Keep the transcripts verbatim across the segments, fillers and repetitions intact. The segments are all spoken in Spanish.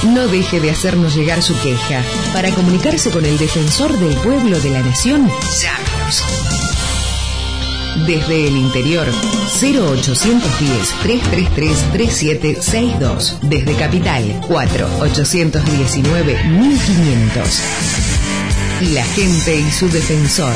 no deje de hacernos llegar su queja. Para comunicarse con el Defensor del Pueblo de la Nación, llámenos. Desde el interior, cero ochocientos diez, trescientos treinta y tres, treinta y siete sesenta y dos. Desde Capital, cuatro ochocientos diecinueve, mil quinientos. La gente y su defensor.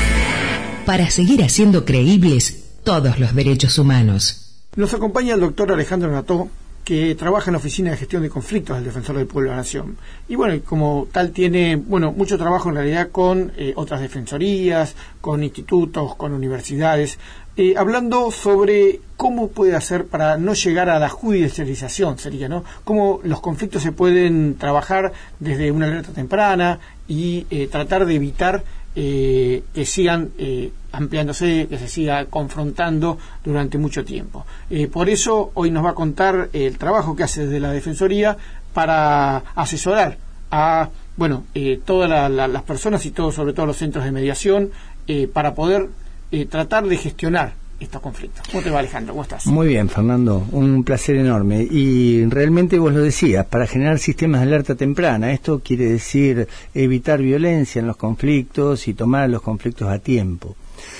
Para seguir haciendo creíbles todos los derechos humanos. Nos acompaña el doctor Alejandro Nató, que trabaja en la Oficina de Gestión de Conflictos del Defensor del Pueblo de la Nación. Y bueno, como tal tiene bueno mucho trabajo en realidad con eh, otras defensorías, con institutos, con universidades, eh, hablando sobre cómo puede hacer para no llegar a la judicialización, sería, ¿no? Cómo los conflictos se pueden trabajar desde una alerta temprana y eh, tratar de evitar Eh, que sigan eh, ampliándose, que se siga confrontando durante mucho tiempo. Eh, por eso hoy nos va a contar el trabajo que hace desde la Defensoría para asesorar a bueno eh, todas la, la, las personas y todo, sobre todo los centros de mediación, eh, para poder eh, tratar de gestionar estos conflictos. ¿Cómo te va, Alejandro? ¿Cómo estás? Muy bien, Fernando, un placer enorme. Y realmente vos lo decías, para generar sistemas de alerta temprana, esto quiere decir evitar violencia en los conflictos y tomar los conflictos a tiempo.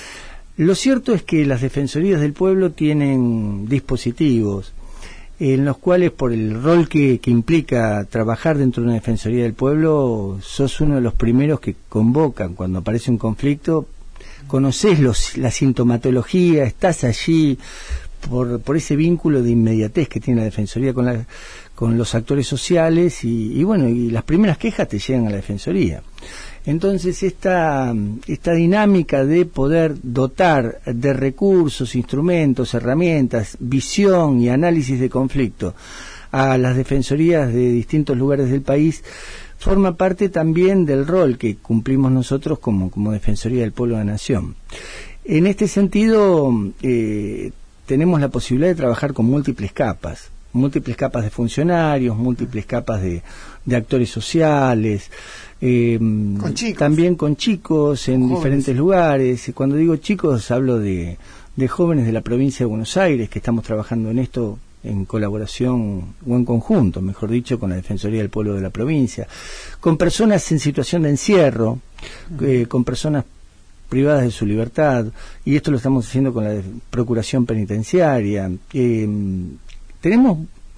Lo cierto es que las Defensorías del Pueblo tienen dispositivos en los cuales, por el rol que, que implica trabajar dentro de una Defensoría del Pueblo, sos uno de los primeros que convocan cuando aparece un conflicto. Conocés los, la sintomatología, estás allí por, por ese vínculo de inmediatez que tiene la Defensoría con, la, con los actores sociales y, y bueno, y las primeras quejas te llegan a la Defensoría. Entonces esta, esta dinámica de poder dotar de recursos, instrumentos, herramientas, visión y análisis de conflicto a las Defensorías de distintos lugares del país forma parte también del rol que cumplimos nosotros como, como Defensoría del Pueblo de la Nación. En este sentido, eh, tenemos la posibilidad de trabajar con múltiples capas, múltiples capas de funcionarios, múltiples capas de, de actores sociales, eh, con chicos. También con chicos en jóvenes. Diferentes lugares. Cuando digo chicos, hablo de, de jóvenes de la provincia de Buenos Aires, que estamos trabajando en esto en colaboración o en conjunto, mejor dicho, con la Defensoría del Pueblo de la provincia, con personas en situación de encierro, eh, con personas privadas de su libertad, y esto lo estamos haciendo con la Procuración Penitenciaria. Eh, tenemos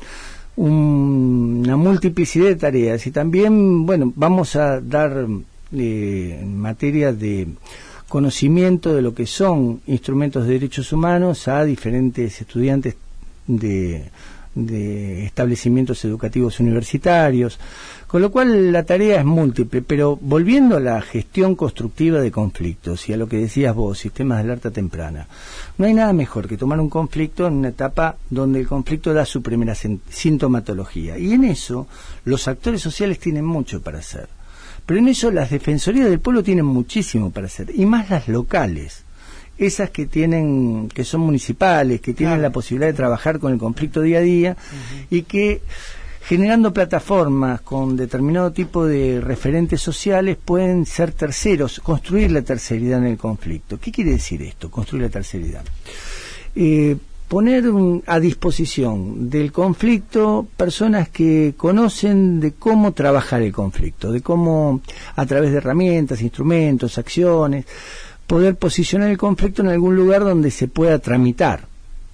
un, una multiplicidad de tareas y también, bueno, vamos a dar eh, en materia de conocimiento de lo que son instrumentos de derechos humanos a diferentes estudiantes De, de establecimientos educativos universitarios, con lo cual la tarea es múltiple. Pero volviendo a la gestión constructiva de conflictos y a lo que decías vos, sistemas de alerta temprana, no hay nada mejor que tomar un conflicto en una etapa donde el conflicto da su primera sintomatología, y en eso los actores sociales tienen mucho para hacer, pero en eso las Defensorías del Pueblo tienen muchísimo para hacer, y más las locales, esas que tienen, que son municipales, que tienen claro. la posibilidad de trabajar con el conflicto día a día, uh-huh. y que generando plataformas con determinado tipo de referentes sociales pueden ser terceros, construir la terceridad en el conflicto. ¿Qué quiere decir esto, construir la terceridad? Eh, poner un, a disposición del conflicto personas que conocen de cómo trabajar el conflicto, de cómo, a través de herramientas, instrumentos, acciones, poder posicionar el conflicto en algún lugar donde se pueda tramitar.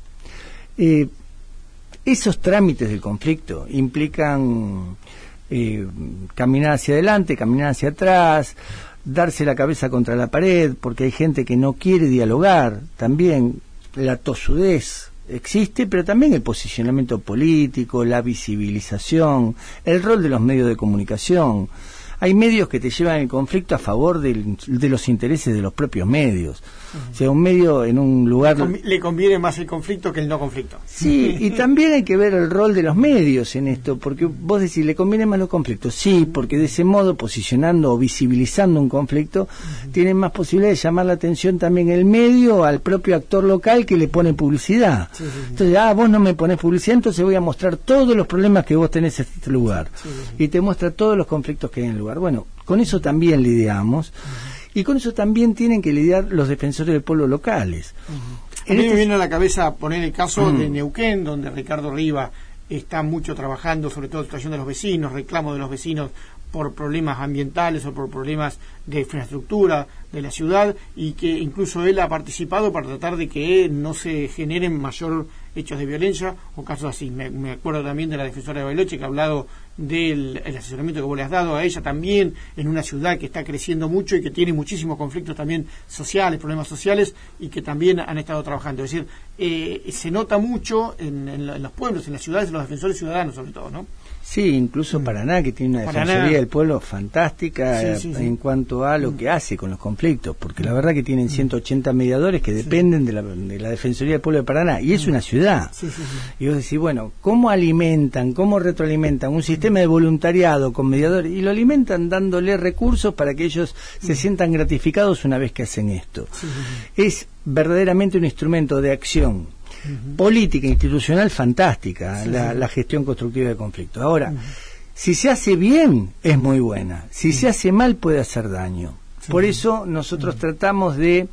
Eh, esos trámites del conflicto implican eh, caminar hacia adelante, caminar hacia atrás, darse la cabeza contra la pared, porque hay gente que no quiere dialogar. También la tosudez existe, pero también el posicionamiento político, la visibilización, el rol de los medios de comunicación. Hay medios que te llevan el conflicto a favor del, de los intereses de los propios medios. Uh-huh. O sea, un medio en un lugar... Le conviene más el conflicto que el no conflicto. Sí, y también hay que ver el rol de los medios en esto, porque vos decís, ¿le conviene más los conflictos? Sí, porque de ese modo, posicionando o visibilizando un conflicto, uh-huh. tienen más posibilidad de llamar la atención también el medio al propio actor local que le pone publicidad. Sí, sí, sí. Entonces, ah, vos no me ponés publicidad, entonces voy a mostrar todos los problemas que vos tenés en este lugar. Sí, sí, sí. Y te muestra todos los conflictos que hay en el lugar. Bueno, con eso también lidiamos, uh-huh. y con eso también tienen que lidiar los defensores del pueblo locales. Uh-huh. A mí este... me viene a la cabeza poner el caso uh-huh. de Neuquén, donde Ricardo Riva está mucho trabajando, sobre todo la situación de los vecinos, reclamos de los vecinos por problemas ambientales o por problemas de infraestructura de la ciudad, y que incluso él ha participado para tratar de que no se generen mayor hechos de violencia o casos así. Me, me acuerdo también de la defensora de Bariloche, que ha hablado del el asesoramiento que vos le has dado a ella también en una ciudad que está creciendo mucho y que tiene muchísimos conflictos también sociales, problemas sociales, y que también han estado trabajando. Es decir, eh, se nota mucho en, en, en los pueblos, en las ciudades, en los defensores ciudadanos sobre todo, ¿no? Sí, incluso Paraná, que tiene una Paraná. defensoría del pueblo fantástica Sí, sí, sí. en cuanto a lo que hace con los conflictos, porque la verdad que tienen ciento ochenta mediadores que dependen de la, de la defensoría del pueblo de Paraná, y es una ciudad. Sí, sí, sí. Y vos decís, bueno, ¿cómo alimentan, cómo retroalimentan un sistema de voluntariado con mediadores? Y lo alimentan dándole recursos para que ellos se sientan gratificados una vez que hacen esto. Sí, sí, sí. Es verdaderamente un instrumento de acción política, institucional fantástica, sí, la, sí. la gestión constructiva de conflictos. Ahora, uh-huh. si se hace bien, es muy buena. Si uh-huh. se hace mal, puede hacer daño. Sí. Por eso nosotros uh-huh. tratamos de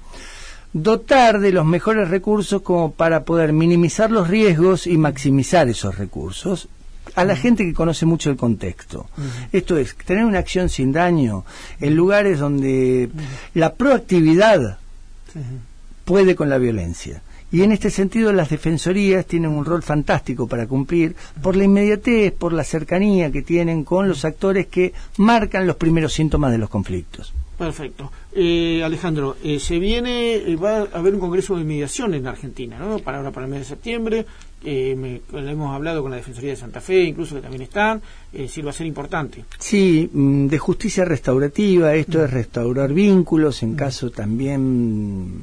dotar de los mejores recursos como para poder minimizar los riesgos y maximizar esos recursos a la uh-huh. gente que conoce mucho el contexto. Uh-huh. Esto es, tener una acción sin daño en lugares donde uh-huh. la proactividad uh-huh. puede con la violencia. Y en este sentido las defensorías tienen un rol fantástico para cumplir por la inmediatez, por la cercanía que tienen con los actores que marcan los primeros síntomas de los conflictos. Perfecto. Eh, Alejandro, eh, se viene, eh, va a haber un congreso de mediación en Argentina, ¿no? Para ahora, para el mes de septiembre. Eh, me, hemos hablado con la Defensoría de Santa Fe, incluso que también están, eh, sí va a ser importante. Sí, de justicia restaurativa, esto mm. es restaurar vínculos en mm. caso también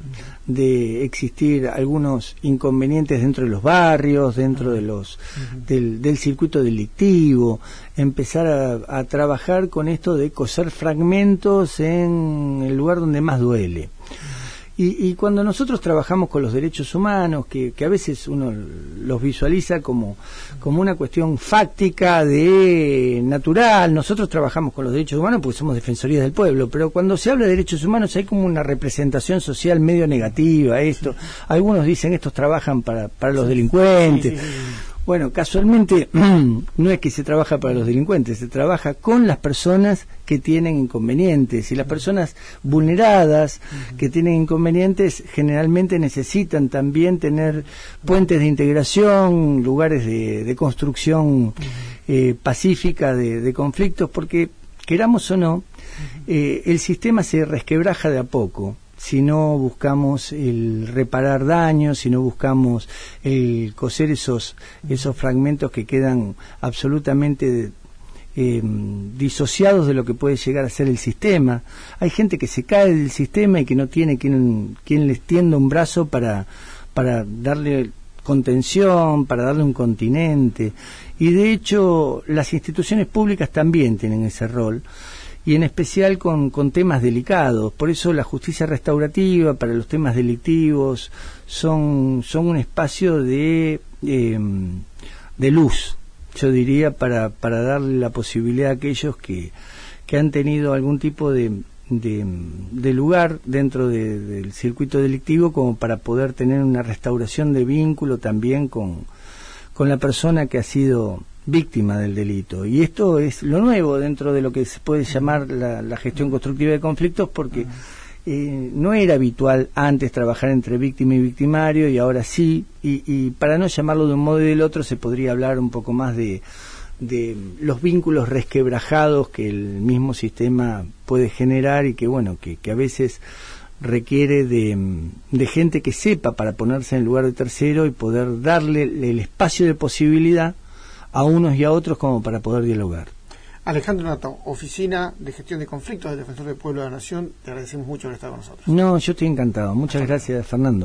de existir algunos inconvenientes dentro de los barrios, dentro mm. de los mm. del, del circuito delictivo, empezar a, a trabajar con esto de coser fragmentos en el lugar donde más duele. Y, y cuando nosotros trabajamos con los derechos humanos, que, que a veces uno los visualiza como, como una cuestión fáctica, de natural, nosotros trabajamos con los derechos humanos porque somos defensorías del pueblo, pero cuando se habla de derechos humanos hay como una representación social medio negativa, esto, algunos dicen estos trabajan para, para los delincuentes. Sí, sí, sí. Bueno, casualmente no es que se trabaja para los delincuentes, se trabaja con las personas que tienen inconvenientes, y las personas vulneradas uh-huh. que tienen inconvenientes generalmente necesitan también tener puentes de integración, lugares de, de construcción uh-huh. eh, pacífica de, de conflictos, porque queramos o no, uh-huh. eh, el sistema se resquebraja de a poco. Si no buscamos el reparar daños, si no buscamos el coser esos esos fragmentos que quedan absolutamente eh, disociados de lo que puede llegar a ser el sistema. Hay gente que se cae del sistema y que no tiene quien, quien les tienda un brazo para, para darle contención, para darle un continente. Y de hecho las instituciones públicas también tienen ese rol, y en especial con, con temas delicados. Por eso la justicia restaurativa para los temas delictivos son, son un espacio de, eh, de luz, yo diría, para, para darle la posibilidad a aquellos que, que han tenido algún tipo de, de, de lugar dentro de, del circuito delictivo, como para poder tener una restauración de vínculo también con, con la persona que ha sido víctima del delito. Y esto es lo nuevo dentro de lo que se puede llamar la, la gestión constructiva de conflictos, porque eh, no era habitual antes trabajar entre víctima y victimario, y ahora sí, y, y para no llamarlo de un modo y del otro, se podría hablar un poco más de, de los vínculos resquebrajados que el mismo sistema puede generar, y que bueno, que, que a veces requiere de, de gente que sepa para ponerse en el lugar de tercero y poder darle el espacio de posibilidad a unos y a otros como para poder dialogar. Alejandro Nato, Oficina de Gestión de Conflictos del Defensor del Pueblo de la Nación, te agradecemos mucho por estar con nosotros. No, yo estoy encantado. Muchas gracias, Fernando.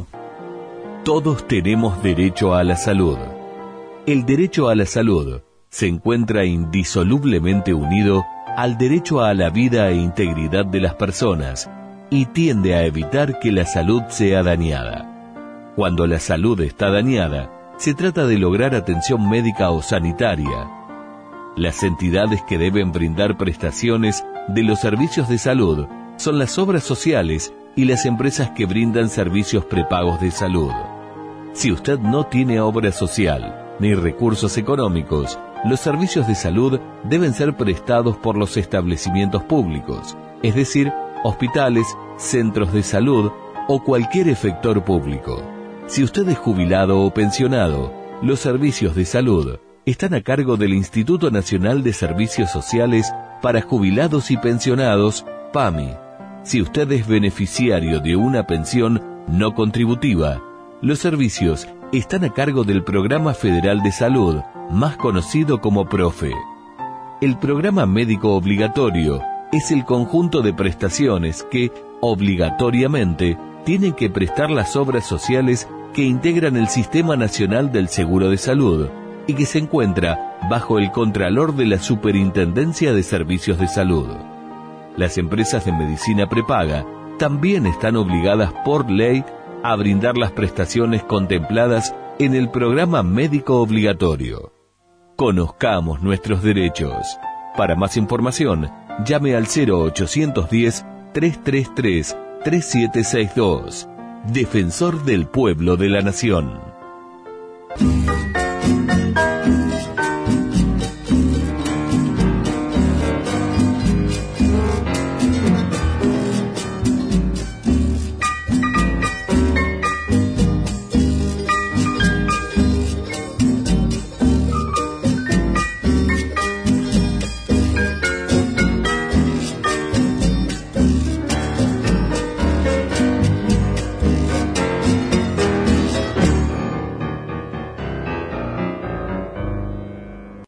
Todos tenemos derecho a la salud. El derecho a la salud se encuentra indisolublemente unido al derecho a la vida e integridad de las personas y tiende a evitar que la salud sea dañada. Cuando la salud está dañada, se trata de lograr atención médica o sanitaria. Las entidades que deben brindar prestaciones de los servicios de salud son las obras sociales y las empresas que brindan servicios prepagos de salud. Si usted no tiene obra social ni recursos económicos, los servicios de salud deben ser prestados por los establecimientos públicos, es decir, hospitales, centros de salud o cualquier efector público. Si usted es jubilado o pensionado, los servicios de salud están a cargo del Instituto Nacional de Servicios Sociales para Jubilados y Pensionados, PAMI. Si usted es beneficiario de una pensión no contributiva, los servicios están a cargo del Programa Federal de Salud, más conocido como PROFE. El programa médico obligatorio es el conjunto de prestaciones que, obligatoriamente, tienen que prestar las obras sociales que integran el Sistema Nacional del Seguro de Salud y que se encuentra bajo el Contralor de la Superintendencia de Servicios de Salud. Las empresas de medicina prepaga también están obligadas por ley a brindar las prestaciones contempladas en el programa médico obligatorio. Conozcamos nuestros derechos. Para más información, llame al cero ochocientos diez, trescientos treinta y tres, treinta y siete sesenta y dos. Defensor del Pueblo de la Nación.